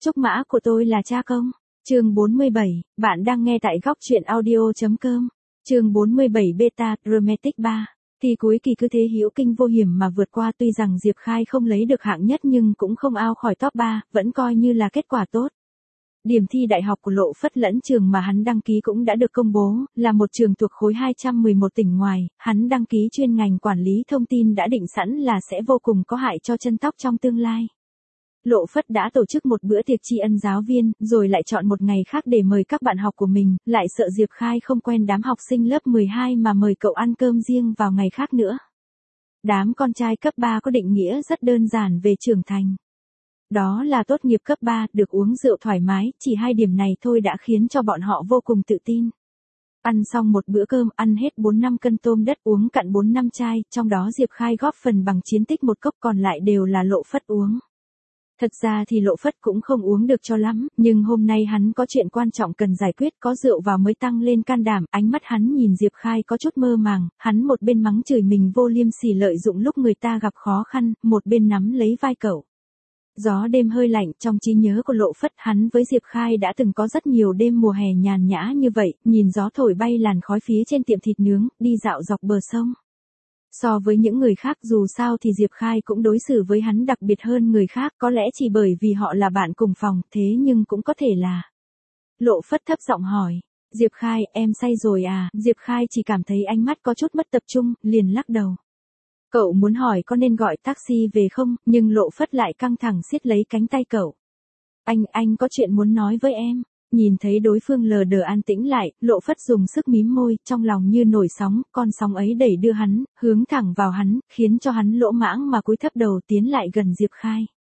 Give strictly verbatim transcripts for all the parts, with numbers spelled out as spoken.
Trúc mã của tôi là cha công. Chương bốn mươi bảy, bạn đang nghe tại góc truyện audio.com. Chương bốn mươi bảy Beta, Dramatic ba. Thì cuối kỳ cứ thế hữu kinh vô hiểm mà vượt qua, tuy rằng Diệp Khai không lấy được hạng nhất nhưng cũng không out khỏi top ba, vẫn coi như là kết quả tốt. Điểm thi đại học của Lộ Phất lẫn trường mà hắn đăng ký cũng đã được công bố, là một trường thuộc khối hai trăm mười một tỉnh ngoài, hắn đăng ký chuyên ngành quản lý thông tin đã định sẵn là sẽ vô cùng có hại cho chân tóc trong tương lai. Lộ Phất đã tổ chức một bữa tiệc tri ân giáo viên, rồi lại chọn một ngày khác để mời các bạn học của mình, lại sợ Diệp Khai không quen đám học sinh lớp mười hai mà mời cậu ăn cơm riêng vào ngày khác nữa. Đám con trai cấp ba có định nghĩa rất đơn giản về trưởng thành. Đó là tốt nghiệp cấp ba, được uống rượu thoải mái, chỉ hai điểm này thôi đã khiến cho bọn họ vô cùng tự tin. Ăn xong một bữa cơm, ăn hết bốn năm cân tôm đất, uống cạn bốn năm chai, trong đó Diệp Khai góp phần bằng chiến tích một cốc, còn lại đều là Lộ Phất uống. Thật ra thì Lộ Phất cũng không uống được cho lắm, nhưng hôm nay hắn có chuyện quan trọng cần giải quyết, có rượu vào mới tăng lên can đảm. Ánh mắt hắn nhìn Diệp Khai có chút mơ màng, hắn một bên mắng chửi mình vô liêm sỉ lợi dụng lúc người ta gặp khó khăn, một bên nắm lấy vai cậu. Gió đêm hơi lạnh, trong trí nhớ của Lộ Phất, hắn với Diệp Khai đã từng có rất nhiều đêm mùa hè nhàn nhã như vậy, nhìn gió thổi bay làn khói phía trên tiệm thịt nướng, đi dạo dọc bờ sông. So với những người khác dù sao thì Diệp Khai cũng đối xử với hắn đặc biệt hơn người khác, có lẽ chỉ bởi vì họ là bạn cùng phòng, thế nhưng cũng có thể là. Lộ Phất thấp giọng hỏi, Diệp Khai, em say rồi à? Diệp Khai chỉ cảm thấy ánh mắt có chút mất tập trung, liền lắc đầu. Cậu muốn hỏi có nên gọi taxi về không, nhưng Lộ Phất lại căng thẳng siết lấy cánh tay cậu. Anh, anh có chuyện muốn nói với em. Nhìn thấy đối phương lờ đờ an tĩnh lại, Lộ Phất dùng sức mím môi, trong lòng như nổi sóng, con sóng ấy đẩy đưa hắn, hướng thẳng vào hắn, khiến cho hắn lỗ mãng mà cúi thấp đầu tiến lại gần Diệp Khai.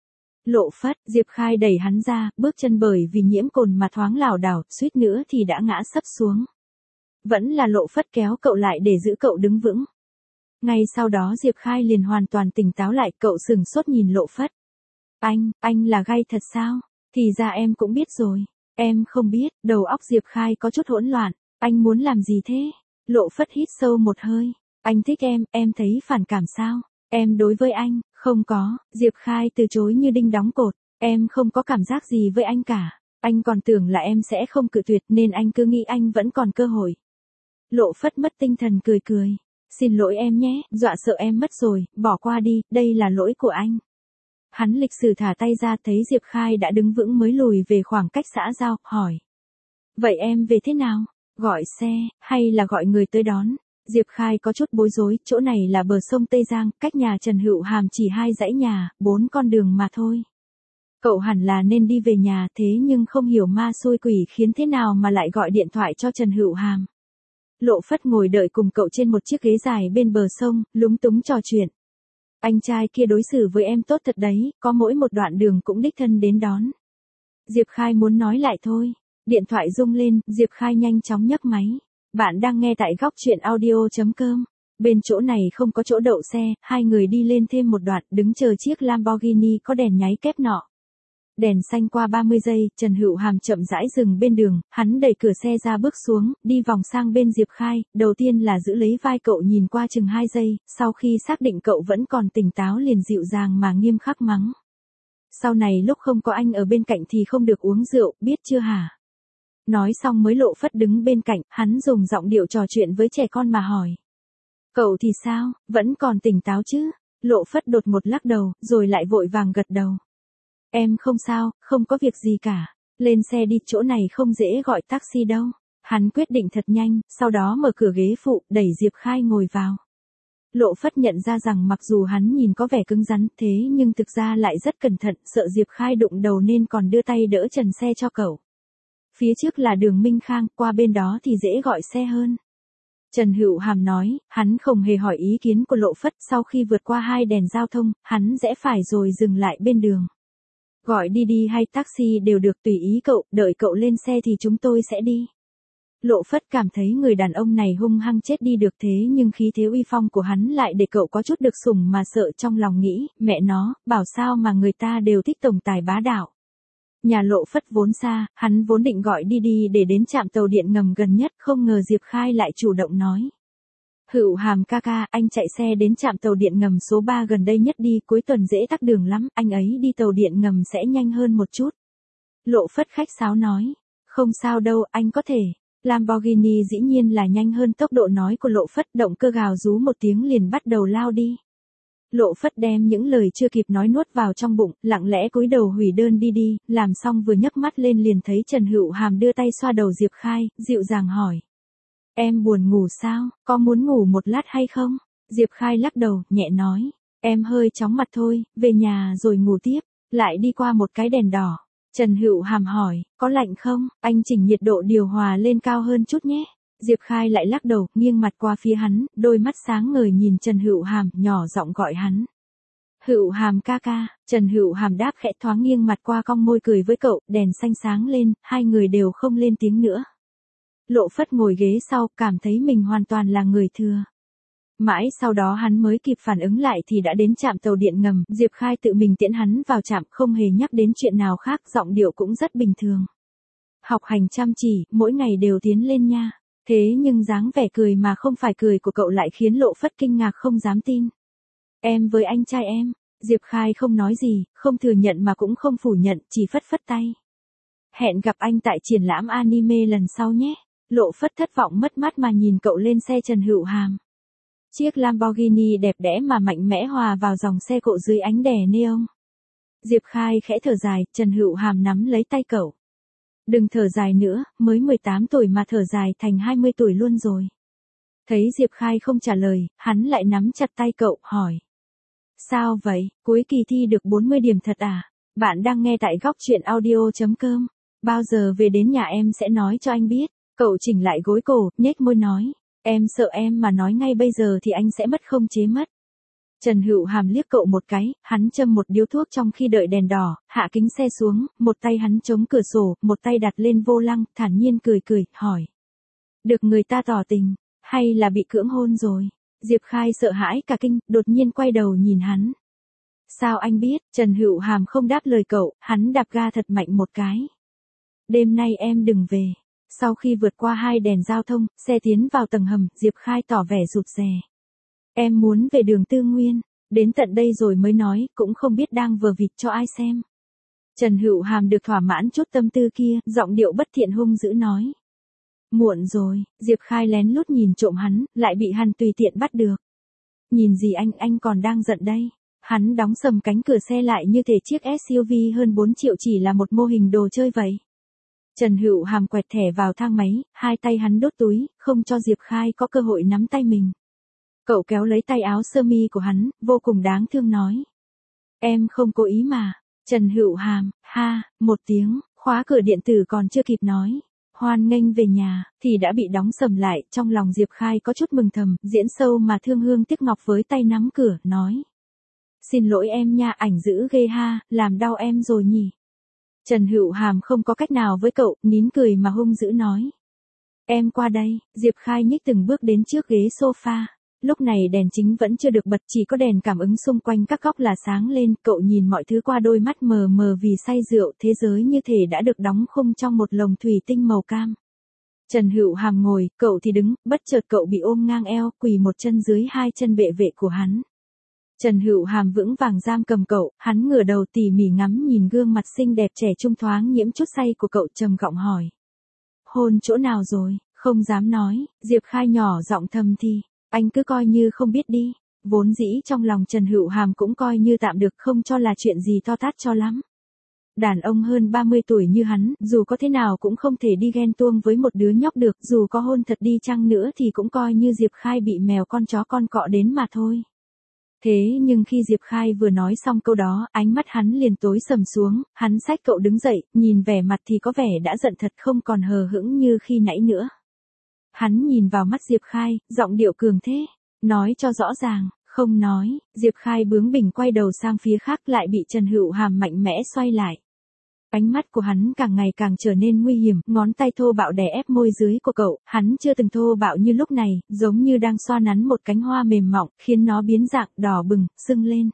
Lộ Phất, Diệp Khai đẩy hắn ra, bước chân bởi vì nhiễm cồn mà thoáng lảo đảo, suýt nữa thì đã ngã sấp xuống. Vẫn là Lộ Phất kéo cậu lại để giữ cậu đứng vững. Ngay sau đó Diệp Khai liền hoàn toàn tỉnh táo lại, cậu sừng sốt nhìn Lộ Phất. Anh, anh là gay thật sao? Thì ra em cũng biết rồi. Em không biết, đầu óc Diệp Khai có chút hỗn loạn. Anh muốn làm gì thế? Lộ Phất hít sâu một hơi. Anh thích em, em thấy phản cảm sao? Em đối với anh, không có. Diệp Khai từ chối như đinh đóng cột. Em không có cảm giác gì với anh cả. Anh còn tưởng là em sẽ không cự tuyệt nên anh cứ nghĩ anh vẫn còn cơ hội. Lộ Phất mất tinh thần cười cười. Xin lỗi em nhé, dọa sợ em mất rồi, bỏ qua đi, đây là lỗi của anh. Hắn lịch sự thả tay ra, thấy Diệp Khai đã đứng vững mới lùi về khoảng cách xã giao, hỏi. Vậy em về thế nào? Gọi xe, hay là gọi người tới đón? Diệp Khai có chút bối rối, chỗ này là bờ sông Tây Giang, cách nhà Trần Hữu Hàm chỉ hai dãy nhà, bốn con đường mà thôi. Cậu hẳn là nên đi về nhà, thế nhưng không hiểu ma xui quỷ khiến thế nào mà lại gọi điện thoại cho Trần Hữu Hàm. Lộ Phất ngồi đợi cùng cậu trên một chiếc ghế dài bên bờ sông, lúng túng trò chuyện. Anh trai kia đối xử với em tốt thật đấy, có mỗi một đoạn đường cũng đích thân đến đón. Diệp Khai muốn nói lại thôi. Điện thoại rung lên, Diệp Khai nhanh chóng nhấc máy. Bạn đang nghe tại góc truyện audio.com. Bên chỗ này không có chỗ đậu xe, hai người đi lên thêm một đoạn, đứng chờ chiếc Lamborghini có đèn nháy kép nọ. Đèn xanh qua ba mươi giây, Trần Hữu Hàm chậm rãi dừng bên đường, hắn đẩy cửa xe ra bước xuống, đi vòng sang bên Diệp Khai, đầu tiên là giữ lấy vai cậu nhìn qua chừng hai giây, sau khi xác định cậu vẫn còn tỉnh táo liền dịu dàng mà nghiêm khắc mắng. Sau này lúc không có anh ở bên cạnh thì không được uống rượu, biết chưa hả? Nói xong mới Lộ Phất đứng bên cạnh, hắn dùng giọng điệu trò chuyện với trẻ con mà hỏi. Cậu thì sao, vẫn còn tỉnh táo chứ? Lộ Phất đột ngột lắc đầu, rồi lại vội vàng gật đầu. Em không sao, không có việc gì cả. Lên xe đi, chỗ này không dễ gọi taxi đâu. Hắn quyết định thật nhanh, sau đó mở cửa ghế phụ, đẩy Diệp Khai ngồi vào. Lộ Phất nhận ra rằng mặc dù hắn nhìn có vẻ cứng rắn thế nhưng thực ra lại rất cẩn thận, sợ Diệp Khai đụng đầu nên còn đưa tay đỡ trần xe cho cậu. Phía trước là đường Minh Khang, qua bên đó thì dễ gọi xe hơn. Trần Hữu Hàm nói, hắn không hề hỏi ý kiến của Lộ Phất, sau khi vượt qua hai đèn giao thông, hắn rẽ phải rồi dừng lại bên đường. Gọi đi đi hay taxi đều được, tùy ý cậu, đợi cậu lên xe thì chúng tôi sẽ đi. Lộ Phất cảm thấy người đàn ông này hung hăng chết đi được, thế nhưng khí thế uy phong của hắn lại để cậu có chút được sủng mà sợ, trong lòng nghĩ, mẹ nó, bảo sao mà người ta đều thích tổng tài bá đạo. Nhà Lộ Phất vốn xa, hắn vốn định gọi đi đi để đến trạm tàu điện ngầm gần nhất, không ngờ Diệp Khai lại chủ động nói. Hữu Hàm ca ca, anh chạy xe đến trạm tàu điện ngầm số ba gần đây nhất đi, cuối tuần dễ tắc đường lắm, anh ấy đi tàu điện ngầm sẽ nhanh hơn một chút. Lộ Phất khách sáo nói. Không sao đâu, anh có thể. Lamborghini dĩ nhiên là nhanh hơn tốc độ nói của Lộ Phất, động cơ gào rú một tiếng liền bắt đầu lao đi. Lộ Phất đem những lời chưa kịp nói nuốt vào trong bụng, lặng lẽ cúi đầu hủy đơn đi đi, làm xong vừa nhấc mắt lên liền thấy Trần Hữu Hàm đưa tay xoa đầu Diệp Khai, dịu dàng hỏi. Em buồn ngủ sao, có muốn ngủ một lát hay không? Diệp Khai lắc đầu, nhẹ nói. Em hơi chóng mặt thôi, về nhà rồi ngủ tiếp, lại đi qua một cái đèn đỏ. Trần Hữu Hàm hỏi, có lạnh không, anh chỉnh nhiệt độ điều hòa lên cao hơn chút nhé. Diệp Khai lại lắc đầu, nghiêng mặt qua phía hắn, đôi mắt sáng ngời nhìn Trần Hữu Hàm, nhỏ giọng gọi hắn. Hữu Hàm ca ca, Trần Hữu Hàm đáp khẽ, thoáng nghiêng mặt qua cong môi cười với cậu, đèn xanh sáng lên, hai người đều không lên tiếng nữa. Lộ Phất ngồi ghế sau, cảm thấy mình hoàn toàn là người thừa. Mãi sau đó hắn mới kịp phản ứng lại thì đã đến trạm tàu điện ngầm, Diệp Khai tự mình tiễn hắn vào trạm, không hề nhắc đến chuyện nào khác, giọng điệu cũng rất bình thường. Học hành chăm chỉ, mỗi ngày đều tiến lên nha. Thế nhưng dáng vẻ cười mà không phải cười của cậu lại khiến Lộ Phất kinh ngạc không dám tin. Em với anh trai em, Diệp Khai không nói gì, không thừa nhận mà cũng không phủ nhận, chỉ phất phất tay. Hẹn gặp anh tại triển lãm anime lần sau nhé. Lộ Phất thất vọng mất mát mà nhìn cậu lên xe Trần Hữu Hàm. Chiếc Lamborghini đẹp đẽ mà mạnh mẽ hòa vào dòng xe cộ dưới ánh đèn neon. Diệp Khai khẽ thở dài, Trần Hữu Hàm nắm lấy tay cậu. Đừng thở dài nữa, mới mười tám tuổi mà thở dài thành hai mươi tuổi luôn rồi. Thấy Diệp Khai không trả lời, hắn lại nắm chặt tay cậu, hỏi. Sao vậy, cuối kỳ thi được bốn mươi điểm thật à? Bạn đang nghe tại góc truyện audio chấm com. Bao giờ về đến nhà em sẽ nói cho anh biết. Cậu chỉnh lại gối cổ, nhếch môi nói. Em sợ em mà nói ngay bây giờ thì anh sẽ mất không chế mất. Trần Hữu Hàm liếc cậu một cái, hắn châm một điếu thuốc trong khi đợi đèn đỏ, hạ kính xe xuống, một tay hắn chống cửa sổ, một tay đặt lên vô lăng, thản nhiên cười cười, hỏi. Được người ta tỏ tình, hay là bị cưỡng hôn rồi? Diệp Khai sợ hãi cả kinh, đột nhiên quay đầu nhìn hắn. Sao anh biết? Trần Hữu Hàm không đáp lời cậu, hắn đạp ga thật mạnh một cái. Đêm nay em đừng về. Sau khi vượt qua hai đèn giao thông, xe tiến vào tầng hầm, Diệp Khai tỏ vẻ rụt rè. Em muốn về đường Tư Nguyên, đến tận đây rồi mới nói, cũng không biết đang vờ vịt cho ai xem. Trần Hữu Hàm được thỏa mãn chút tâm tư kia, giọng điệu bất thiện hung dữ nói. Muộn rồi, Diệp Khai lén lút nhìn trộm hắn, lại bị hắn tùy tiện bắt được. Nhìn gì anh, anh còn đang giận đây. Hắn đóng sầm cánh cửa xe lại như thể chiếc ét u vê hơn bốn triệu chỉ là một mô hình đồ chơi vậy. Trần Hữu Hàm quẹt thẻ vào thang máy, hai tay hắn đốt túi, không cho Diệp Khai có cơ hội nắm tay mình. Cậu kéo lấy tay áo sơ mi của hắn, vô cùng đáng thương nói. Em không cố ý mà. Trần Hữu Hàm, ha, một tiếng, khóa cửa điện tử còn chưa kịp nói. Hoan nghênh về nhà, thì đã bị đóng sầm lại, trong lòng Diệp Khai có chút mừng thầm, diễn sâu mà thương hương tiếc ngọc với tay nắm cửa, nói. Xin lỗi em nha, ảnh dữ ghê ha, làm đau em rồi nhỉ. Trần Hữu Hàm không có cách nào với cậu, nín cười mà hung dữ nói. Em qua đây, Diệp Khai nhích từng bước đến trước ghế sofa. Lúc này đèn chính vẫn chưa được bật, chỉ có đèn cảm ứng xung quanh các góc là sáng lên, cậu nhìn mọi thứ qua đôi mắt mờ mờ vì say rượu, thế giới như thể đã được đóng khung trong một lồng thủy tinh màu cam. Trần Hữu Hàm ngồi, cậu thì đứng, bất chợt cậu bị ôm ngang eo, quỳ một chân dưới hai chân bệ vệ của hắn. Trần Hữu Hàm vững vàng giam cầm cậu, hắn ngửa đầu tỉ mỉ ngắm nhìn gương mặt xinh đẹp trẻ trung thoáng nhiễm chút say của cậu, trầm giọng hỏi. Hôn chỗ nào rồi, không dám nói, Diệp Khai nhỏ giọng thầm thì, anh cứ coi như không biết đi. Vốn dĩ trong lòng Trần Hữu Hàm cũng coi như tạm được, không cho là chuyện gì to tát cho lắm. Đàn ông hơn ba mươi tuổi như hắn, dù có thế nào cũng không thể đi ghen tuông với một đứa nhóc được, dù có hôn thật đi chăng nữa thì cũng coi như Diệp Khai bị mèo con chó con cọ đến mà thôi. Thế nhưng khi Diệp Khai vừa nói xong câu đó, ánh mắt hắn liền tối sầm xuống, hắn xách cậu đứng dậy, nhìn vẻ mặt thì có vẻ đã giận thật, không còn hờ hững như khi nãy nữa. Hắn nhìn vào mắt Diệp Khai, giọng điệu cường thế, nói cho rõ ràng, không nói. Diệp Khai bướng bỉnh quay đầu sang phía khác, lại bị Trần Hữu Hàm mạnh mẽ xoay lại. Ánh mắt của hắn càng ngày càng trở nên nguy hiểm, ngón tay thô bạo đè ép môi dưới của cậu, hắn chưa từng thô bạo như lúc này, giống như đang xoa nắn một cánh hoa mềm mỏng, khiến nó biến dạng, đỏ bừng, sưng lên.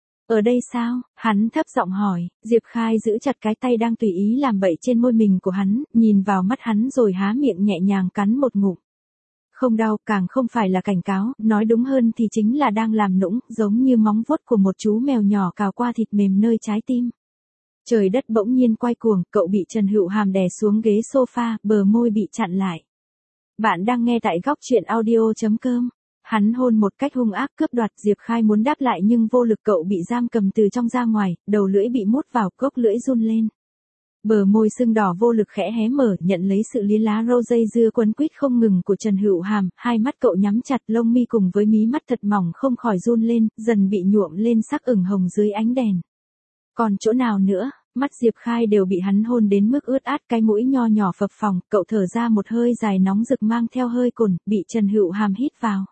Ở đây sao? Hắn thấp giọng hỏi. Diệp Khai giữ chặt cái tay đang tùy ý làm bậy trên môi mình của hắn, nhìn vào mắt hắn rồi há miệng nhẹ nhàng cắn một ngụm. Không đau, càng không phải là cảnh cáo, nói đúng hơn thì chính là đang làm nũng, giống như móng vuốt của một chú mèo nhỏ cào qua thịt mềm nơi trái tim. Trời đất bỗng nhiên quay cuồng, cậu bị Trần Hữu Hàm đè xuống ghế sofa, bờ môi bị chặn lại. Bạn đang nghe tại góc truyện audio.com. Hắn hôn một cách hung ác cướp đoạt. Diệp Khai muốn đáp lại nhưng vô lực, cậu bị giam cầm từ trong ra ngoài, đầu lưỡi bị mút vào, cốc lưỡi run lên. Bờ môi sưng đỏ vô lực khẽ hé mở, nhận lấy sự lý lá râu dây dưa quấn quýt không ngừng của Trần Hữu Hàm, hai mắt cậu nhắm chặt, lông mi cùng với mí mắt thật mỏng không khỏi run lên, dần bị nhuộm lên sắc ửng hồng dưới ánh đèn. Còn chỗ nào nữa? Mắt Diệp Khai đều bị hắn hôn đến mức ướt át, cái mũi nho nhỏ phập phồng, cậu thở ra một hơi dài nóng rực mang theo hơi cồn, bị Trần Hữu Hàm hít vào.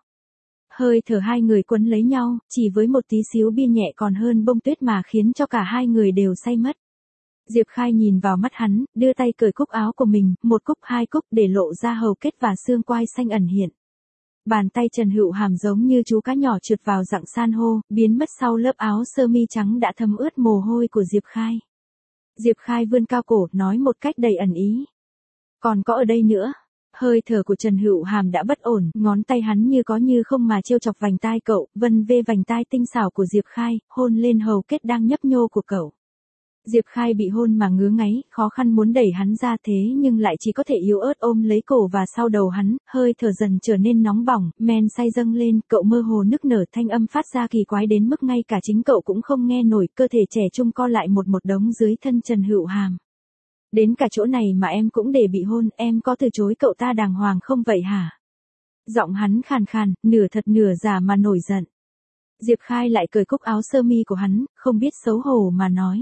Hơi thở hai người quấn lấy nhau, chỉ với một tí xíu bia nhẹ còn hơn bông tuyết mà khiến cho cả hai người đều say mất. Diệp Khai nhìn vào mắt hắn, đưa tay cởi cúc áo của mình, một cúc hai cúc để lộ ra hầu kết và xương quai xanh ẩn hiện. Bàn tay Trần Hữu Hàm giống như chú cá nhỏ trượt vào dạng san hô, biến mất sau lớp áo sơ mi trắng đã thấm ướt mồ hôi của Diệp Khai. Diệp Khai vươn cao cổ, nói một cách đầy ẩn ý. Còn có ở đây nữa. Hơi thở của Trần Hữu Hàm đã bất ổn, ngón tay hắn như có như không mà trêu chọc vành tai cậu, vân vê vành tai tinh xảo của Diệp Khai, hôn lên hầu kết đang nhấp nhô của cậu. Diệp Khai bị hôn mà ngứa ngáy, khó khăn muốn đẩy hắn ra thế nhưng lại chỉ có thể yếu ớt ôm lấy cổ và sau đầu hắn, hơi thở dần trở nên nóng bỏng, men say dâng lên, cậu mơ hồ nức nở, thanh âm phát ra kỳ quái đến mức ngay cả chính cậu cũng không nghe nổi, cơ thể trẻ trung co lại một một đống dưới thân Trần Hữu Hàm. Đến cả chỗ này mà em cũng để bị hôn, em có từ chối cậu ta đàng hoàng không vậy hả? Giọng hắn khàn khàn, nửa thật nửa giả mà nổi giận. Diệp Khai lại cởi cúc áo sơ mi của hắn, không biết xấu hổ mà nói.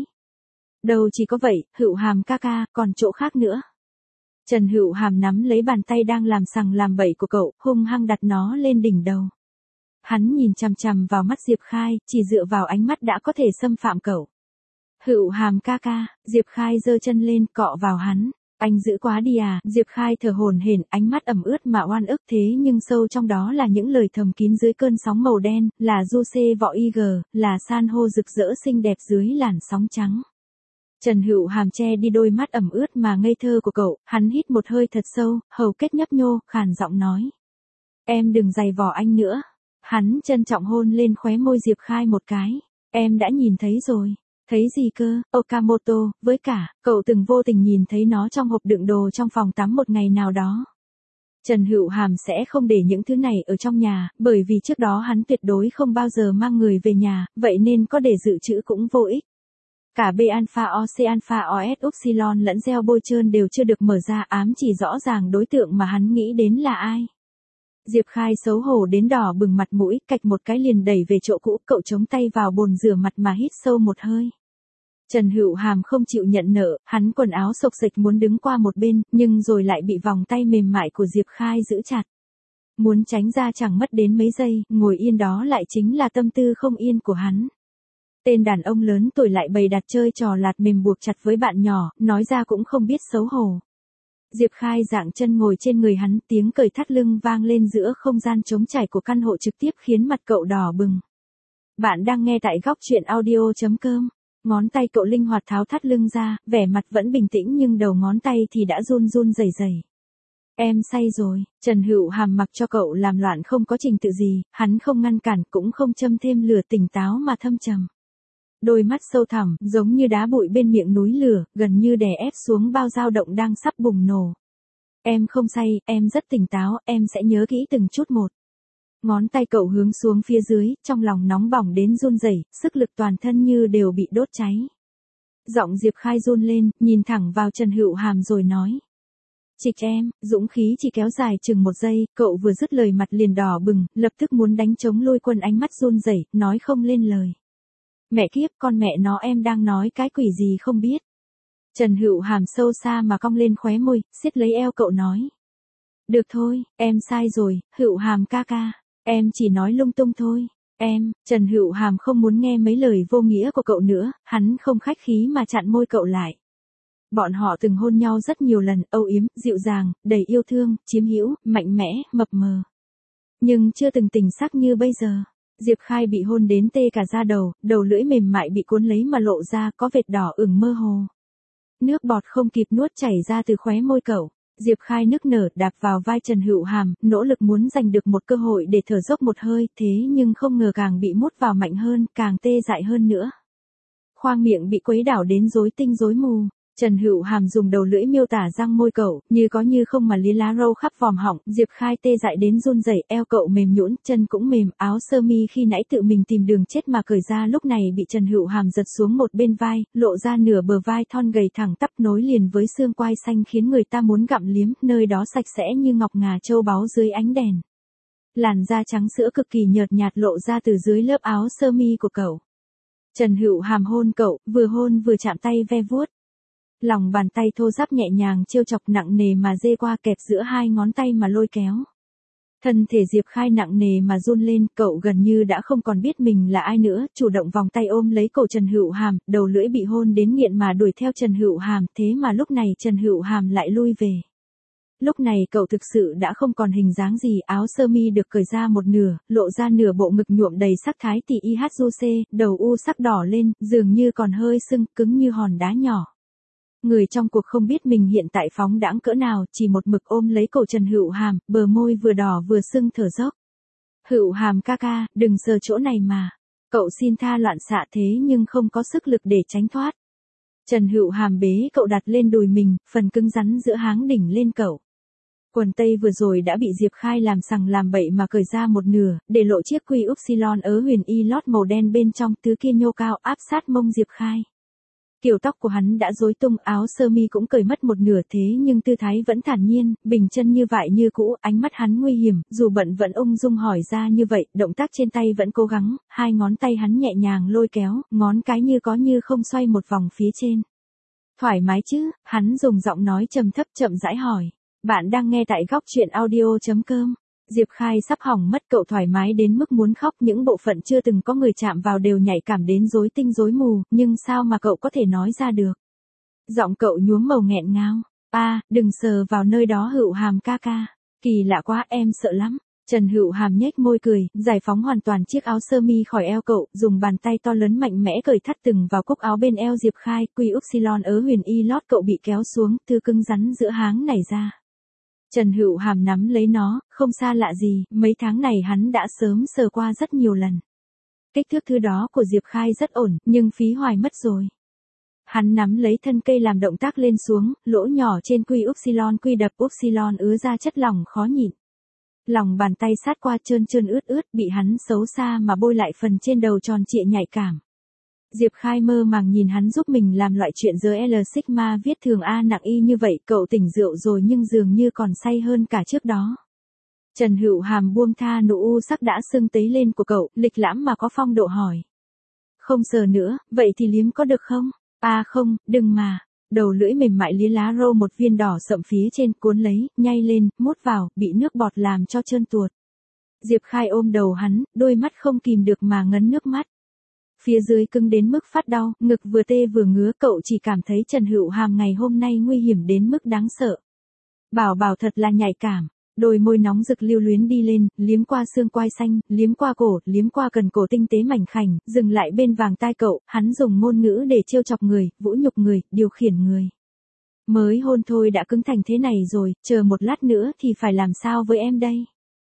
Đâu chỉ có vậy, Hữu Hàm ca ca, còn chỗ khác nữa. Trần Hữu Hàm nắm lấy bàn tay đang làm sằng làm bậy của cậu, hung hăng đặt nó lên đỉnh đầu. Hắn nhìn chằm chằm vào mắt Diệp Khai, chỉ dựa vào ánh mắt đã có thể xâm phạm cậu. Hữu Hàm ca ca, Diệp Khai giơ chân lên, cọ vào hắn. Anh dữ quá đi à, Diệp Khai thở hổn hển, ánh mắt ẩm ướt mà oan ức, thế nhưng sâu trong đó là những lời thầm kín dưới cơn sóng màu đen, là du xê vọ y gờ, là san hô rực rỡ xinh đẹp dưới làn sóng trắng. Trần Hữu Hàm che đi đôi mắt ẩm ướt mà ngây thơ của cậu, hắn hít một hơi thật sâu, hầu kết nhấp nhô, khàn giọng nói. Em đừng giày vò anh nữa. Hắn trân trọng hôn lên khóe môi Diệp Khai một cái. Em đã nhìn thấy rồi. Thấy gì cơ, Okamoto, với cả, cậu từng vô tình nhìn thấy nó trong hộp đựng đồ trong phòng tắm một ngày nào đó. Trần Hữu Hàm sẽ không để những thứ này ở trong nhà, bởi vì trước đó hắn tuyệt đối không bao giờ mang người về nhà, vậy nên có để dự trữ cũng vô ích. Cả B alpha O C alpha O S upsilon lẫn gel bôi trơn đều chưa được mở ra, ám chỉ rõ ràng đối tượng mà hắn nghĩ đến là ai. Diệp Khai xấu hổ đến đỏ bừng mặt mũi, cạch một cái liền đẩy về chỗ cũ, cậu chống tay vào bồn rửa mặt mà hít sâu một hơi. Trần Hữu Hàm không chịu nhận nợ, hắn quần áo xộc xệch muốn đứng qua một bên, nhưng rồi lại bị vòng tay mềm mại của Diệp Khai giữ chặt. Muốn tránh ra chẳng mất đến mấy giây, ngồi yên đó lại chính là tâm tư không yên của hắn. Tên đàn ông lớn tuổi lại bày đặt chơi trò lạt mềm buộc chặt với bạn nhỏ, nói ra cũng không biết xấu hổ. Diệp Khai dạng chân ngồi trên người hắn, tiếng cởi thắt lưng vang lên giữa không gian trống trải của căn hộ trực tiếp khiến mặt cậu đỏ bừng. Bạn đang nghe tại góc truyện audio.com. Ngón tay cậu linh hoạt tháo thắt lưng ra, vẻ mặt vẫn bình tĩnh nhưng đầu ngón tay thì đã run run rẩy rẩy. Em say rồi, Trần Hữu Hàm mặc cho cậu làm loạn không có trình tự gì, hắn không ngăn cản cũng không châm thêm lửa, tỉnh táo mà thâm trầm. Đôi mắt sâu thẳm, giống như đá bụi bên miệng núi lửa, gần như đè ép xuống bao dao động đang sắp bùng nổ. Em không say, em rất tỉnh táo, em sẽ nhớ kỹ từng chút một. Ngón tay cậu hướng xuống phía dưới, trong lòng nóng bỏng đến run rẩy, sức lực toàn thân như đều bị đốt cháy. Giọng Diệp Khai run lên, nhìn thẳng vào Trần Hữu Hàm rồi nói. Trịch em, dũng khí chỉ kéo dài chừng một giây, cậu vừa dứt lời mặt liền đỏ bừng, lập tức muốn đánh trống lôi quân, ánh mắt run rẩy, nói không lên lời. Mẹ kiếp, con mẹ nó, em đang nói cái quỷ gì không biết. Trần Hữu Hàm sâu xa mà cong lên khóe môi, siết lấy eo cậu nói. Được thôi, em sai rồi, Hữu Hàm ca ca, em chỉ nói lung tung thôi. Em, Trần Hữu Hàm không muốn nghe mấy lời vô nghĩa của cậu nữa, hắn không khách khí mà chặn môi cậu lại. Bọn họ từng hôn nhau rất nhiều lần, âu yếm, dịu dàng, đầy yêu thương, chiếm hữu, mạnh mẽ, mập mờ. Nhưng chưa từng tình sắc như bây giờ. Diệp Khai bị hôn đến tê cả da đầu, đầu lưỡi mềm mại bị cuốn lấy mà lộ ra, có vệt đỏ ửng mơ hồ. Nước bọt không kịp nuốt chảy ra từ khóe môi cậu. Diệp Khai nức nở đạp vào vai Trần Hữu Hàm, nỗ lực muốn giành được một cơ hội để thở dốc một hơi, thế nhưng không ngờ càng bị mút vào mạnh hơn, càng tê dại hơn nữa. khoang miệng bị quấy đảo đến rối tinh rối mù. Trần Hữu Hàm dùng đầu lưỡi miêu tả răng môi cậu, như có như không mà lý lá râu khắp vòm họng, Diệp Khai tê dại đến run rẩy, eo cậu mềm nhũn, chân cũng mềm, áo sơ mi khi nãy tự mình tìm đường chết mà cởi ra lúc này bị Trần Hữu Hàm giật xuống một bên vai, lộ ra nửa bờ vai thon gầy thẳng tắp nối liền với xương quai xanh khiến người ta muốn gặm liếm, nơi đó sạch sẽ như ngọc ngà châu báu dưới ánh đèn. Làn da trắng sữa cực kỳ nhợt nhạt lộ ra từ dưới lớp áo sơ mi của cậu. Trần Hữu Hàm hôn cậu, vừa hôn vừa chạm tay ve vuốt. Lòng bàn tay thô ráp nhẹ nhàng trêu chọc nặng nề mà dê qua kẹp giữa hai ngón tay mà lôi kéo. Thân thể Diệp Khai nặng nề mà run lên, cậu gần như đã không còn biết mình là ai nữa, chủ động vòng tay ôm lấy cổ Trần Hữu Hàm, đầu lưỡi bị hôn đến nghiện mà đuổi theo Trần Hữu Hàm, thế mà lúc này Trần Hữu Hàm lại lui về. Lúc này cậu thực sự đã không còn hình dáng gì, áo sơ mi được cởi ra một nửa, lộ ra nửa bộ ngực nhuộm đầy sắc thái tỷ i hát du xê, đầu u sắc đỏ lên, dường như còn hơi sưng, cứng như hòn đá nhỏ. Người trong cuộc không biết mình hiện tại phóng đãng cỡ nào, chỉ một mực ôm lấy cổ Trần Hữu Hàm, bờ môi vừa đỏ vừa sưng thở dốc. Hữu Hàm ca ca, đừng sờ chỗ này mà. Cậu xin tha loạn xạ thế nhưng không có sức lực để tránh thoát. Trần Hữu Hàm bế cậu đặt lên đùi mình, phần cứng rắn giữa háng đỉnh lên cậu. Quần tây vừa rồi đã bị Diệp Khai làm sằng làm bậy mà cởi ra một nửa, để lộ chiếc quy upsilon ớ huyền y lót màu đen bên trong, thứ kia nhô cao áp sát mông Diệp Khai. Kiểu tóc của hắn đã rối tung, áo sơ mi cũng cởi mất một nửa thế nhưng tư thái vẫn thản nhiên, bình chân như vậy như cũ, ánh mắt hắn nguy hiểm, dù bận vẫn ung dung hỏi ra như vậy, động tác trên tay vẫn cố gắng, hai ngón tay hắn nhẹ nhàng lôi kéo, ngón cái như có như không xoay một vòng phía trên. Thoải mái chứ, hắn dùng giọng nói trầm thấp chậm rãi hỏi. Bạn đang nghe tại góc truyện audio chấm com. Diệp Khai sắp hỏng mất, cậu thoải mái đến mức muốn khóc, những bộ phận chưa từng có người chạm vào đều nhạy cảm đến rối tinh rối mù, nhưng sao mà cậu có thể nói ra được. Giọng cậu nhuốm màu nghẹn ngào. A, đừng sờ vào nơi đó Hữu Hàm ca ca. Kỳ lạ quá, em sợ lắm. Trần Hữu Hàm nhếch môi cười, giải phóng hoàn toàn chiếc áo sơ mi khỏi eo cậu, dùng bàn tay to lớn mạnh mẽ cởi thắt từng vào cúc áo bên eo Diệp Khai, quy upsilon ớ huyền y lót cậu bị kéo xuống, thứ cứng rắn giữa háng nảy ra. Trần Hữu Hàm nắm lấy nó, không xa lạ gì, mấy tháng này hắn đã sớm sờ qua rất nhiều lần. Kích thước thứ đó của Diệp Khai rất ổn, nhưng phí hoài mất rồi. Hắn nắm lấy thân cây làm động tác lên xuống, lỗ nhỏ trên quy upsilon quy đập upsilon ứa ra chất lỏng khó nhịn. Lòng bàn tay sát qua trơn trơn ướt ướt, bị hắn xấu xa mà bôi lại phần trên đầu tròn trịa nhạy cảm. Diệp Khai mơ màng nhìn hắn giúp mình làm loại chuyện giờ L Sigma viết thường A nặng y như vậy, cậu tỉnh rượu rồi nhưng dường như còn say hơn cả trước đó. Trần Hữu Hàm buông tha nụ u sắc đã sưng tấy lên của cậu, lịch lãm mà có phong độ hỏi. Không sờ nữa, vậy thì liếm có được không? À không, đừng mà. Đầu lưỡi mềm mại lía lá râu một viên đỏ sậm phía trên, cuốn lấy, nhai lên, mút vào, bị nước bọt làm cho trơn tuột. Diệp Khai ôm đầu hắn, đôi mắt không kìm được mà ngấn nước mắt. Phía dưới cứng đến mức phát đau, ngực vừa tê vừa ngứa, cậu chỉ cảm thấy Trần Hữu Hàm ngày hôm nay nguy hiểm đến mức đáng sợ. Bảo bảo thật là nhạy cảm, đôi môi nóng rực lưu luyến đi lên, liếm qua xương quai xanh, liếm qua cổ, liếm qua cần cổ tinh tế mảnh khảnh, dừng lại bên vàng tai cậu, hắn dùng ngôn ngữ để trêu chọc người, vũ nhục người, điều khiển người. Mới hôn thôi đã cứng thành thế này rồi, chờ một lát nữa thì phải làm sao với em đây?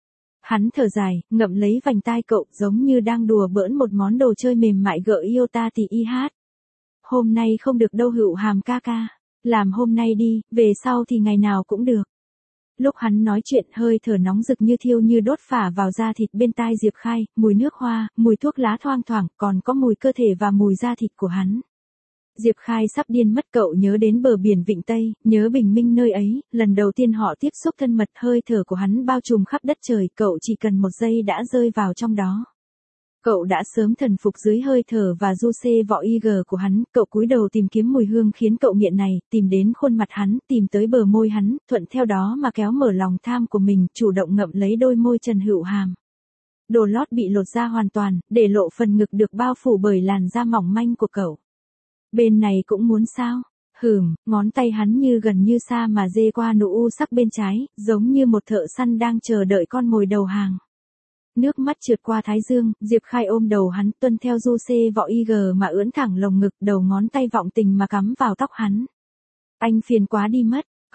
Hắn thở dài, ngậm lấy vành tai cậu, giống như đang đùa bỡn một món đồ chơi mềm mại gợi yêu ta thì y hát. Hôm nay không được đâu Hữu Hàm ca ca. Làm hôm nay đi, về sau thì ngày nào cũng được. Lúc hắn nói chuyện, hơi thở nóng rực như thiêu như đốt phả vào da thịt bên tai Diệp Khai, mùi nước hoa, mùi thuốc lá thoang thoảng, còn có mùi cơ thể và mùi da thịt của hắn. Diệp Khai sắp điên mất, cậu nhớ đến bờ biển Vịnh Tây, nhớ bình minh nơi ấy, lần đầu tiên họ tiếp xúc thân mật, hơi thở của hắn bao trùm khắp đất trời, cậu chỉ cần một giây đã rơi vào trong đó. Cậu đã sớm thần phục dưới hơi thở và du xê vỏ i giê của hắn, cậu cúi đầu tìm kiếm mùi hương khiến cậu nghiện này, tìm đến khuôn mặt hắn, tìm tới bờ môi hắn, thuận theo đó mà kéo mở lòng tham của mình, chủ động ngậm lấy đôi môi Trần Hữu Hàm. Đồ lót bị lột ra hoàn toàn, để lộ phần ngực được bao phủ bởi làn da mỏng manh của cậu. Bên này cũng muốn sao? Hừm, ngón tay hắn như gần như xa mà dê qua nụ u sắc bên trái, giống như một thợ săn đang chờ đợi con mồi đầu hàng. Nước mắt trượt qua thái dương, Diệp Khai ôm đầu hắn, tuân theo du xê vỏ i giê mà ưỡn thẳng lồng ngực, đầu ngón tay vọng tình mà cắm vào tóc hắn. Anh phiền quá đi mất,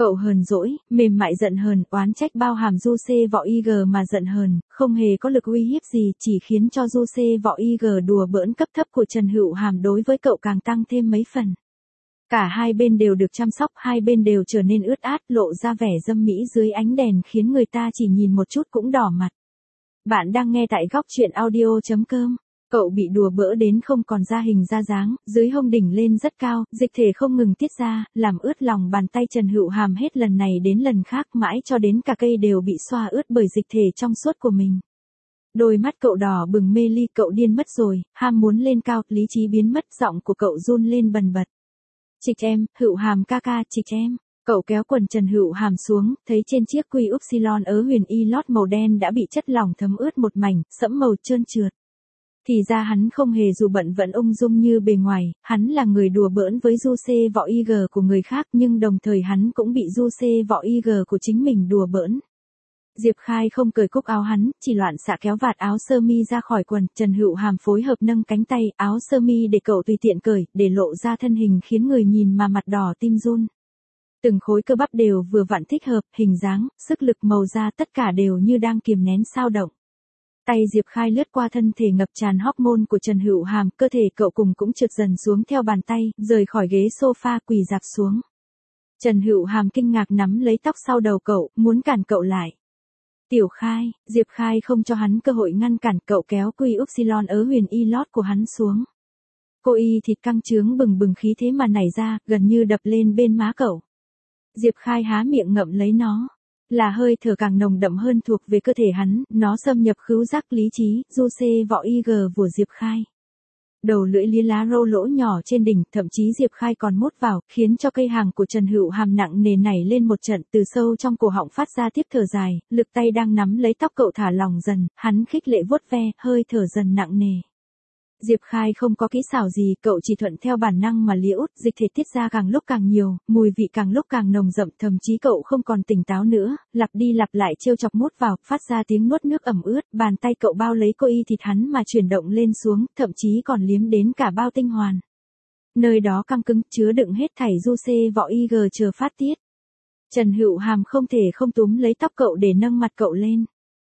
Cậu hờn dỗi, mềm mại giận hờn, oán trách bao hàm Du Xê Võ Y G mà giận hờn, không hề có lực uy hiếp gì, chỉ khiến cho Du Xê Võ Y G đùa bỡn cấp thấp của Trần Hữu Hàm đối với cậu càng tăng thêm mấy phần. Cả hai bên đều được chăm sóc, hai bên đều trở nên ướt át, lộ ra vẻ dâm mỹ dưới ánh đèn khiến người ta chỉ nhìn một chút cũng đỏ mặt. Bạn đang nghe tại góc truyện audio chấm com. Cậu bị đùa bỡ đến không còn ra hình ra dáng, dưới hông đỉnh lên rất cao, dịch thể không ngừng tiết ra, làm ướt lòng bàn tay Trần Hữu Hàm hết lần này đến lần khác mãi cho đến cả cây đều bị xoa ướt bởi dịch thể trong suốt của mình. Đôi mắt cậu đỏ bừng mê ly, cậu điên mất rồi, ham muốn lên cao, lý trí biến mất, giọng của cậu run lên bần bật. Trịch em, Hữu Hàm ca ca, trịch em. Cậu kéo quần Trần Hữu Hàm xuống, thấy trên chiếc quy upsilon ớ huyền y lót màu đen đã bị chất lỏng thấm ướt một mảnh, sẫm màu trơn trượt. Thì ra hắn không hề dù bận vẫn ung dung như bề ngoài, hắn là người đùa bỡn với Du Xê Võ Y G của người khác nhưng đồng thời hắn cũng bị Du Xê Võ Y G của chính mình đùa bỡn. Diệp Khai không cởi cúc áo hắn, chỉ loạn xạ kéo vạt áo sơ mi ra khỏi quần, Trần Hữu Hàm phối hợp nâng cánh tay, áo sơ mi để cậu tùy tiện cởi, để lộ ra thân hình khiến người nhìn mà mặt đỏ tim run. Từng khối cơ bắp đều vừa vặn thích hợp, hình dáng, sức lực, màu da tất cả đều như đang kiềm nén sao động. Tay Diệp Khai lướt qua thân thể ngập tràn hormone của Trần Hữu Hàm, cơ thể cậu cùng cũng trượt dần xuống theo bàn tay, rời khỏi ghế sofa quỳ rạp xuống. Trần Hữu Hàm kinh ngạc nắm lấy tóc sau đầu cậu, muốn cản cậu lại. Tiểu Khai, Diệp Khai không cho hắn cơ hội ngăn cản, cậu kéo quy upsilon ớ huyền y lót của hắn xuống. Cô y thịt căng trướng bừng bừng khí thế mà nảy ra, gần như đập lên bên má cậu. Diệp Khai há miệng ngậm lấy nó. Là hơi thở càng nồng đậm hơn thuộc về cơ thể hắn, nó xâm nhập khứu giác lý trí, Du Xê Võ Y G của Diệp Khai. Đầu lưỡi lia lá râu lỗ nhỏ trên đỉnh, thậm chí Diệp Khai còn mút vào, khiến cho cây hàng của Trần Hữu Hàm nặng nề nảy lên một trận, từ sâu trong cổ họng phát ra tiếp thở dài, lực tay đang nắm lấy tóc cậu thả lỏng dần, hắn khích lệ vuốt ve, hơi thở dần nặng nề. Diệp Khai không có kỹ xảo gì, cậu chỉ thuận theo bản năng mà liễu, dịch thể tiết ra càng lúc càng nhiều, mùi vị càng lúc càng nồng đậm, thậm chí cậu không còn tỉnh táo nữa, lặp đi lặp lại trêu chọc mút vào, phát ra tiếng nuốt nước ẩm ướt, bàn tay cậu bao lấy cô y thịt hắn mà chuyển động lên xuống, thậm chí còn liếm đến cả bao tinh hoàn. Nơi đó căng cứng, chứa đựng hết thảy Du Xê Võ Y G chờ phát tiết. Trần Hữu Hàm không thể không túm lấy tóc cậu để nâng mặt cậu lên.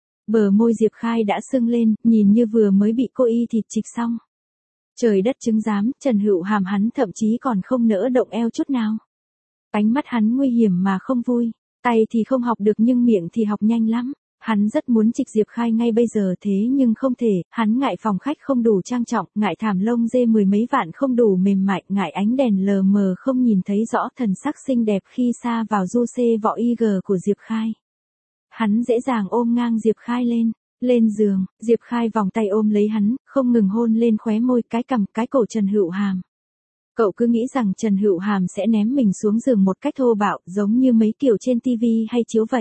Bờ môi Diệp Khai đã sưng lên, nhìn như vừa mới bị cô y thịt trịch xong. Trời đất chứng giám, Trần Hữu Hàm hắn thậm chí còn không nỡ động eo chút nào. Ánh mắt hắn nguy hiểm mà không vui, tay thì không học được nhưng miệng thì học nhanh lắm. Hắn rất muốn trịch Diệp Khai ngay bây giờ thế nhưng không thể, hắn ngại phòng khách không đủ trang trọng, ngại thảm lông dê mười mấy vạn không đủ mềm mại, ngại ánh đèn lờ mờ không nhìn thấy rõ thần sắc xinh đẹp khi xa vào Du Xê Võ Y G của Diệp Khai. Hắn dễ dàng ôm ngang Diệp Khai lên, lên giường, Diệp Khai vòng tay ôm lấy hắn, không ngừng hôn lên khóe môi, cái cằm, cái cổ Trần Hữu Hàm. Cậu cứ nghĩ rằng Trần Hữu Hàm sẽ ném mình xuống giường một cách thô bạo, giống như mấy kiểu trên tivi hay chiếu vậy.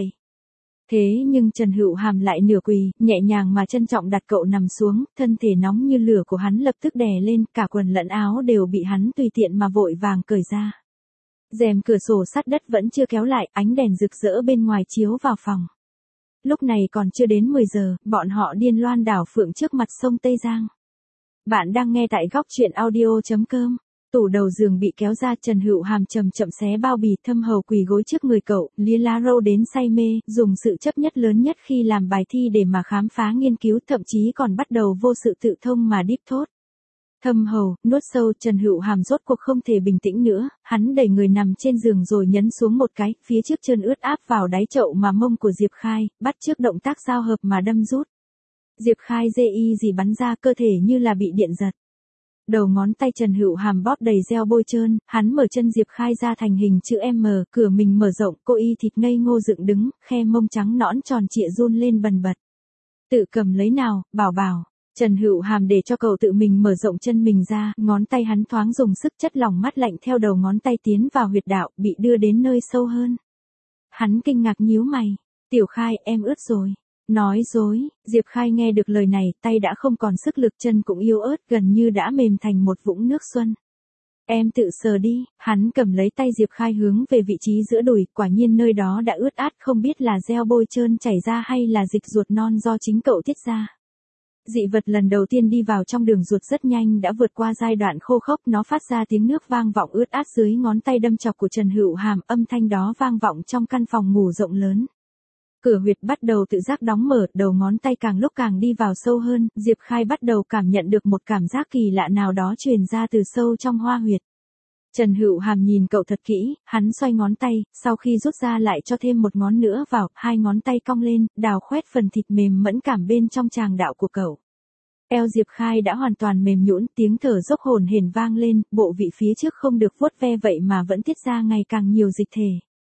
Thế nhưng Trần Hữu Hàm lại nửa quỳ, nhẹ nhàng mà trân trọng đặt cậu nằm xuống, thân thể nóng như lửa của hắn lập tức đè lên, cả quần lẫn áo đều bị hắn tùy tiện mà vội vàng cởi ra. Rèm cửa sổ sắt đất vẫn chưa kéo lại, ánh đèn rực rỡ bên ngoài chiếu vào phòng. Lúc này còn chưa đến mười giờ, bọn họ điên loan đảo phượng trước mặt sông Tây Giang. Bạn đang nghe tại góc truyện audio chấm com. Tủ đầu giường bị kéo ra, Trần Hữu Hàm chậm chậm xé bao bì, thâm hầu quỳ gối trước người cậu, lia lá râu đến say mê, dùng sự chấp nhất lớn nhất khi làm bài thi để mà khám phá nghiên cứu, thậm chí còn bắt đầu vô sự tự thông mà đíp thốt. Thâm hầu, nuốt sâu, Trần Hữu Hàm rốt cuộc không thể bình tĩnh nữa, hắn đẩy người nằm trên giường rồi nhấn xuống một cái, phía trước chân ướt áp vào đáy chậu mà mông của Diệp Khai, bắt trước động tác giao hợp mà đâm rút. Diệp Khai dê y gì bắn ra, cơ thể như là bị điện giật. Đầu ngón tay Trần Hữu Hàm bóp đầy gel bôi trơn, hắn mở chân Diệp Khai ra thành hình chữ M, cửa mình mở rộng, cô y thịt ngây ngô dựng đứng, khe mông trắng nõn tròn trịa run lên bần bật. Tự cầm lấy nào, bảo bảo. Trần Hữu Hàm để cho cậu tự mình mở rộng chân mình ra, ngón tay hắn thoáng dùng sức, chất lỏng mát lạnh theo đầu ngón tay tiến vào huyệt đạo, bị đưa đến nơi sâu hơn. Hắn kinh ngạc nhíu mày. Tiểu Khai, em ướt rồi. Nói dối, Diệp Khai nghe được lời này, tay đã không còn sức lực, chân cũng yếu ớt, gần như đã mềm thành một vũng nước xuân. Em tự sờ đi, hắn cầm lấy tay Diệp Khai hướng về vị trí giữa đùi, quả nhiên nơi đó đã ướt át, không biết là gel bôi trơn chảy ra hay là dịch ruột non do chính cậu tiết ra. Dị vật lần đầu tiên đi vào trong đường ruột rất nhanh đã vượt qua giai đoạn khô khốc, nó phát ra tiếng nước vang vọng ướt át dưới ngón tay đâm chọc của Trần Hữu Hàm, âm thanh đó vang vọng trong căn phòng ngủ rộng lớn. Cửa huyệt bắt đầu tự giác đóng mở, đầu ngón tay càng lúc càng đi vào sâu hơn, Diệp Khai bắt đầu cảm nhận được một cảm giác kỳ lạ nào đó truyền ra từ sâu trong hoa huyệt. Trần Hữu Hàm nhìn cậu thật kỹ, hắn xoay ngón tay, sau khi rút ra lại cho thêm một ngón nữa vào, hai ngón tay cong lên, đào khoét phần thịt mềm mẫn cảm bên trong tràng đạo của cậu. Eo Diệp Khai đã hoàn toàn mềm nhũn, tiếng thở dốc hồn hển vang lên, bộ vị phía trước không được vuốt ve vậy mà vẫn tiết ra ngày càng nhiều dịch thể.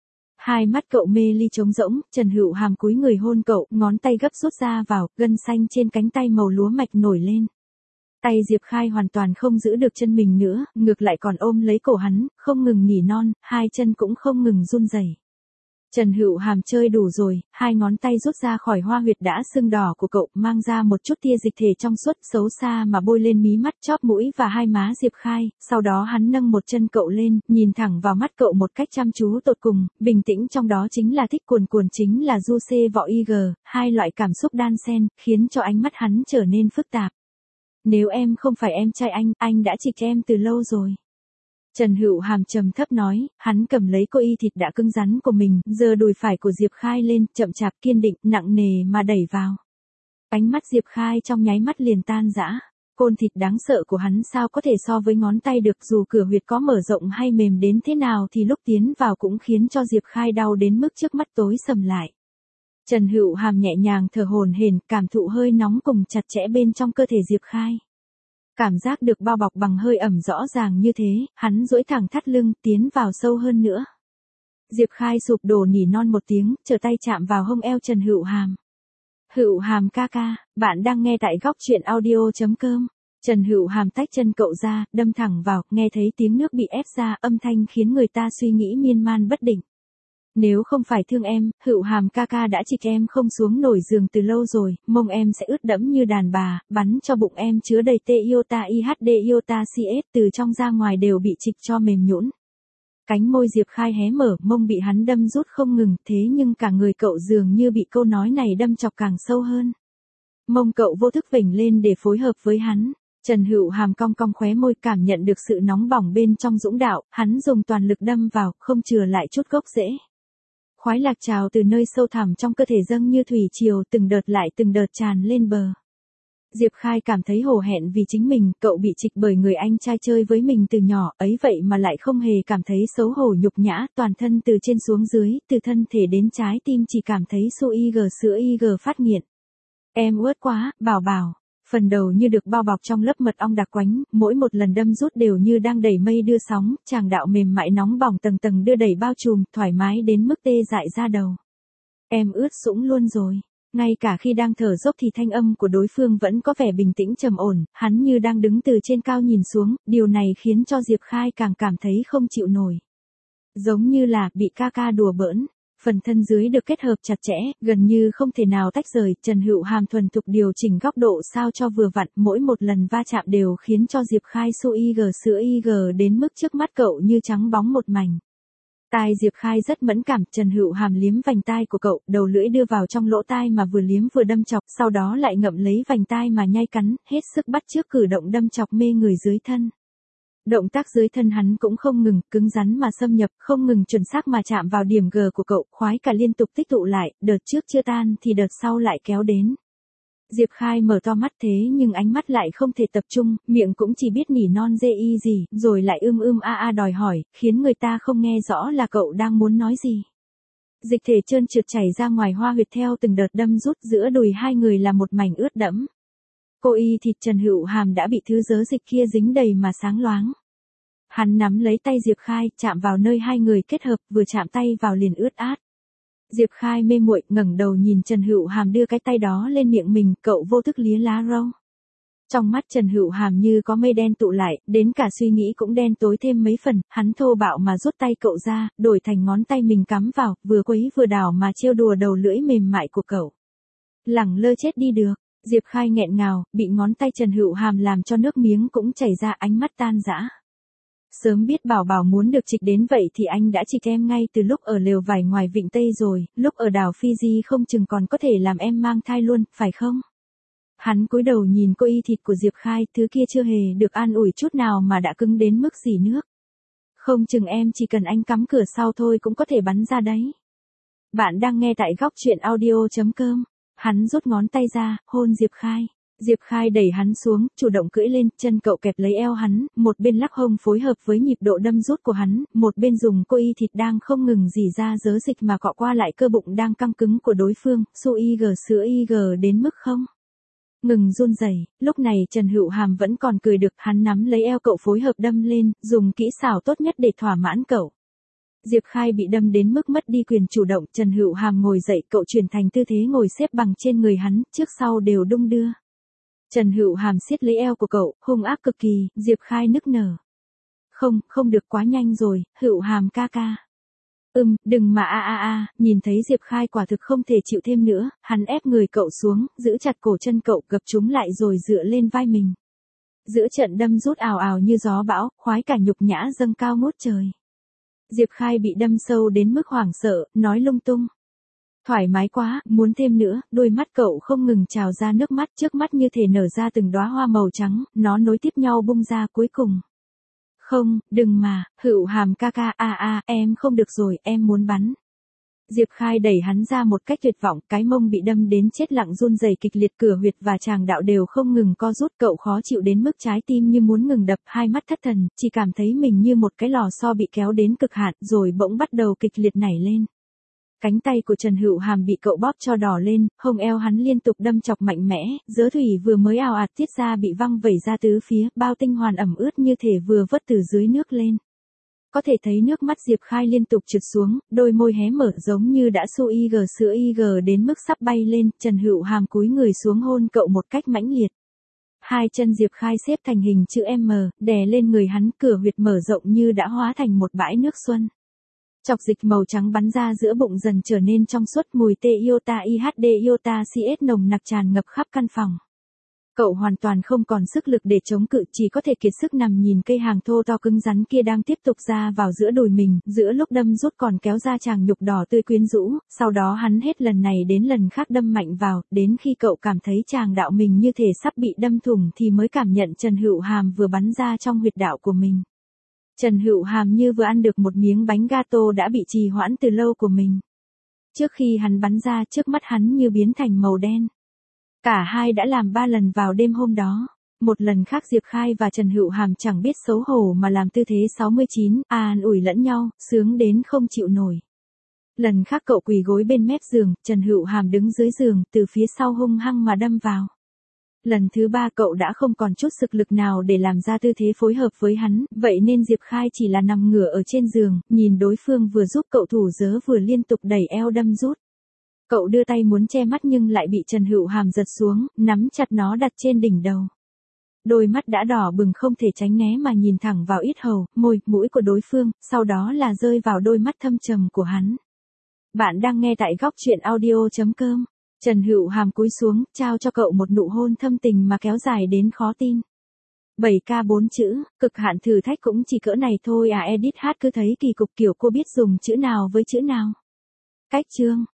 Hai mắt cậu mê ly trống rỗng, Trần Hữu Hàm cúi người hôn cậu, ngón tay gấp rút ra vào, gân xanh trên cánh tay màu lúa mạch nổi lên. Tay Diệp Khai hoàn toàn không giữ được chân mình nữa, ngược lại còn ôm lấy cổ hắn, không ngừng nỉ non, hai chân cũng không ngừng run rẩy. Trần Hữu Hàm chơi đủ rồi, hai ngón tay rút ra khỏi hoa huyệt đã sưng đỏ của cậu, mang ra một chút tia dịch thể trong suốt xấu xa mà bôi lên mí mắt, chóp mũi và hai má Diệp Khai, sau đó hắn nâng một chân cậu lên, nhìn thẳng vào mắt cậu một cách chăm chú tột cùng, bình tĩnh trong đó chính là thích cuồn cuồn, chính là du xê vọ y gờ, hai loại cảm xúc đan xen, khiến cho ánh mắt hắn trở nên phức tạp. Nếu em không phải em trai anh, anh đã trịch em từ lâu rồi. Trần Hữu Hàm trầm thấp nói, hắn cầm lấy cô y thịt đã cứng rắn của mình, giơ đùi phải của Diệp Khai lên, chậm chạp kiên định, nặng nề mà đẩy vào. Ánh mắt Diệp Khai trong nháy mắt liền tan rã. Côn thịt đáng sợ của hắn sao có thể so với ngón tay được, dù cửa huyệt có mở rộng hay mềm đến thế nào thì lúc tiến vào cũng khiến cho Diệp Khai đau đến mức trước mắt tối sầm lại. Trần Hữu Hàm nhẹ nhàng thở hổn hển, cảm thụ hơi nóng cùng chặt chẽ bên trong cơ thể Diệp Khai. Cảm giác được bao bọc bằng hơi ẩm rõ ràng như thế, hắn duỗi thẳng thắt lưng, tiến vào sâu hơn nữa. Diệp Khai sụp đổ nỉ non một tiếng, trở tay chạm vào hông eo Trần Hữu Hàm. Hữu Hàm ca ca, bạn đang nghe tại góc truyện audio chấm com. Trần Hữu Hàm tách chân cậu ra, đâm thẳng vào, nghe thấy tiếng nước bị ép ra, âm thanh khiến người ta suy nghĩ miên man bất định. Nếu không phải thương em, Hữu Hàm ca ca đã trịch em không xuống nổi giường từ lâu rồi, mông em sẽ ướt đẫm như đàn bà, bắn cho bụng em chứa đầy tê iota i hát đê iota xê ét, từ trong ra ngoài đều bị trịch cho mềm nhũn. Cánh môi Diệp Khai hé mở, mông bị hắn đâm rút không ngừng, thế nhưng cả người cậu dường như bị câu nói này đâm chọc càng sâu hơn. Mông cậu vô thức vểnh lên để phối hợp với hắn. Trần Hữu Hàm cong cong khóe môi, cảm nhận được sự nóng bỏng bên trong dũng đạo, hắn dùng toàn lực đâm vào, không chừa lại chút gốc rễ. Khoái lạc trào từ nơi sâu thẳm trong cơ thể dâng như thủy triều, từng đợt lại từng đợt tràn lên bờ. Diệp Khai cảm thấy hổ hẹn vì chính mình, cậu bị trịch bởi người anh trai chơi với mình từ nhỏ, ấy vậy mà lại không hề cảm thấy xấu hổ nhục nhã, toàn thân từ trên xuống dưới, từ thân thể đến trái tim chỉ cảm thấy su y gờ sữa y gờ phát nghiện. Em uất quá, bảo bảo. Phần đầu như được bao bọc trong lớp mật ong đặc quánh, mỗi một lần đâm rút đều như đang đẩy mây đưa sóng, tràng đạo mềm mại nóng bỏng tầng tầng đưa đẩy bao trùm, thoải mái đến mức tê dại ra đầu. Em ướt sũng luôn rồi. Ngay cả khi đang thở dốc thì thanh âm của đối phương vẫn có vẻ bình tĩnh trầm ổn, hắn như đang đứng từ trên cao nhìn xuống, điều này khiến cho Diệp Khai càng cảm thấy không chịu nổi. Giống như là bị ca ca đùa bỡn. Phần thân dưới được kết hợp chặt chẽ, gần như không thể nào tách rời, Trần Hữu Hàm thuần thục điều chỉnh góc độ sao cho vừa vặn, mỗi một lần va chạm đều khiến cho Diệp Khai su y gờ sữa y gờ đến mức trước mắt cậu như trắng bóng một mảnh. Tai Diệp Khai rất mẫn cảm, Trần Hữu Hàm liếm vành tai của cậu, đầu lưỡi đưa vào trong lỗ tai mà vừa liếm vừa đâm chọc, sau đó lại ngậm lấy vành tai mà nhai cắn, hết sức bắt chước cử động đâm chọc mê người dưới thân. Động tác dưới thân hắn cũng không ngừng, cứng rắn mà xâm nhập, không ngừng chuẩn xác mà chạm vào điểm G của cậu, khoái cả liên tục tích tụ lại, đợt trước chưa tan thì đợt sau lại kéo đến. Diệp Khai mở to mắt thế nhưng ánh mắt lại không thể tập trung, miệng cũng chỉ biết nỉ non dê y gì, rồi lại ưm ưm a a đòi hỏi, khiến người ta không nghe rõ là cậu đang muốn nói gì. Dịch thể trơn trượt chảy ra ngoài hoa huyệt theo từng đợt đâm rút, giữa đùi hai người là một mảnh ướt đẫm. Cô y thịt Trần Hữu Hàm đã bị thứ dớ dịch kia dính đầy mà sáng loáng. Hắn nắm lấy tay Diệp Khai, chạm vào nơi hai người kết hợp, vừa chạm tay vào liền ướt át. Diệp Khai mê muội, ngẩng đầu nhìn Trần Hữu Hàm đưa cái tay đó lên miệng mình, cậu vô thức lía lá râu. Trong mắt Trần Hữu Hàm như có mây đen tụ lại, đến cả suy nghĩ cũng đen tối thêm mấy phần, hắn thô bạo mà rút tay cậu ra, đổi thành ngón tay mình cắm vào, vừa quấy vừa đảo mà trêu đùa đầu lưỡi mềm mại của cậu. Lẳng lơ chết đi được. Diệp Khai nghẹn ngào, bị ngón tay Trần Hữu Hàm làm cho nước miếng cũng chảy ra, ánh mắt tan rã. Sớm biết bảo bảo muốn được trịch đến vậy thì anh đã trịch em ngay từ lúc ở lều vải ngoài Vịnh Tây rồi, lúc ở đảo Fiji không chừng còn có thể làm em mang thai luôn, phải không? Hắn cúi đầu nhìn cô y thịt của Diệp Khai, thứ kia chưa hề được an ủi chút nào mà đã cứng đến mức dỉ nước. Không chừng em chỉ cần anh cắm cửa sau thôi cũng có thể bắn ra đấy. Bạn đang nghe tại góc truyện audio.com. Hắn rút ngón tay ra, hôn Diệp Khai. Diệp Khai đẩy hắn xuống, chủ động cưỡi lên, chân cậu kẹp lấy eo hắn, một bên lắc hông phối hợp với nhịp độ đâm rút của hắn, một bên dùng cô y thịt đang không ngừng rỉ ra dớ dịch mà cọ qua lại cơ bụng đang căng cứng của đối phương, su y g sữa y g đến mức không ngừng run rẩy. Lúc này Trần Hữu Hàm vẫn còn cười được, hắn nắm lấy eo cậu phối hợp đâm lên, dùng kỹ xảo tốt nhất để thỏa mãn cậu. Diệp Khai bị đâm đến mức mất đi quyền chủ động, Trần Hữu Hàm ngồi dậy, cậu chuyển thành tư thế ngồi xếp bằng trên người hắn, trước sau đều đung đưa. Trần Hữu Hàm siết lấy eo của cậu, hung ác cực kỳ, Diệp Khai nức nở. Không, không được, quá nhanh rồi, Hữu Hàm ca ca. Ừm, đừng mà a a a, nhìn thấy Diệp Khai quả thực không thể chịu thêm nữa, hắn ép người cậu xuống, giữ chặt cổ chân cậu, gập chúng lại rồi dựa lên vai mình. Giữa trận đâm rút ào ào như gió bão, khoái cả nhục nhã dâng cao ngút trời. Diệp Khai bị đâm sâu đến mức hoảng sợ, nói lung tung. Thoải mái quá, muốn thêm nữa, đôi mắt cậu không ngừng trào ra nước mắt, trước mắt như thể nở ra từng đóa hoa màu trắng, nó nối tiếp nhau bung ra cuối cùng. Không, đừng mà, Hữu Hàm ca ca, a a, em không được rồi, em muốn bắn. Diệp Khai đẩy hắn ra một cách tuyệt vọng, cái mông bị đâm đến chết lặng run rẩy kịch liệt, cửa huyệt và tràng đạo đều không ngừng co rút, cậu khó chịu đến mức trái tim như muốn ngừng đập, hai mắt thất thần, chỉ cảm thấy mình như một cái lò xo bị kéo đến cực hạn, rồi bỗng bắt đầu kịch liệt nảy lên. Cánh tay của Trần Hữu Hàm bị cậu bóp cho đỏ lên, hông eo hắn liên tục đâm chọc mạnh mẽ, dớ thủy vừa mới ào ạt tiết ra bị văng vẩy ra tứ phía, bao tinh hoàn ẩm ướt như thể vừa vớt từ dưới nước lên. Có thể thấy nước mắt Diệp Khai liên tục trượt xuống, đôi môi hé mở giống như đã su y g sữa y g đến mức sắp bay lên, Trần Hữu Hàm cúi người xuống hôn cậu một cách mãnh liệt. Hai chân Diệp Khai xếp thành hình chữ M, đè lên người hắn, cửa huyệt mở rộng như đã hóa thành một bãi nước xuân. Chọc dịch màu trắng bắn ra giữa bụng dần trở nên trong suốt, mùi tê iota i hát đê iota xê ét nồng nặc tràn ngập khắp căn phòng. Cậu hoàn toàn không còn sức lực để chống cự, chỉ có thể kiệt sức nằm nhìn cây hàng thô to cứng rắn kia đang tiếp tục ra vào giữa đùi mình, giữa lúc đâm rút còn kéo ra tràng nhục đỏ tươi quyến rũ, sau đó hắn hết lần này đến lần khác đâm mạnh vào, đến khi cậu cảm thấy tràng đạo mình như thể sắp bị đâm thủng thì mới cảm nhận Trần Hữu Hàm vừa bắn ra trong huyệt đạo của mình. Trần Hữu Hàm như vừa ăn được một miếng bánh gato đã bị trì hoãn từ lâu của mình. Trước khi hắn bắn ra, trước mắt hắn như biến thành màu đen. Cả hai đã làm ba lần vào đêm hôm đó. Một lần khác Diệp Khai và Trần Hữu Hàm chẳng biết xấu hổ mà làm tư thế sáu mươi chín, an ủi lẫn nhau, sướng đến không chịu nổi. Lần khác cậu quỳ gối bên mép giường, Trần Hữu Hàm đứng dưới giường, từ phía sau hung hăng mà đâm vào. Lần thứ ba cậu đã không còn chút sức lực nào để làm ra tư thế phối hợp với hắn, vậy nên Diệp Khai chỉ là nằm ngửa ở trên giường, nhìn đối phương vừa giúp cậu thủ dớ vừa liên tục đẩy eo đâm rút. Cậu đưa tay muốn che mắt nhưng lại bị Trần Hữu Hàm giật xuống, nắm chặt nó đặt trên đỉnh đầu. Đôi mắt đã đỏ bừng không thể tránh né mà nhìn thẳng vào yết hầu, môi, mũi của đối phương, sau đó là rơi vào đôi mắt thâm trầm của hắn. Bạn đang nghe tại góc truyện audio.com. Trần Hữu Hàm cúi xuống, trao cho cậu một nụ hôn thâm tình mà kéo dài đến khó tin. bảy k bốn chữ, cực hạn thử thách cũng chỉ cỡ này thôi à, edit hát cứ thấy kỳ cục kiểu cô biết dùng chữ nào với chữ nào. Cách chương.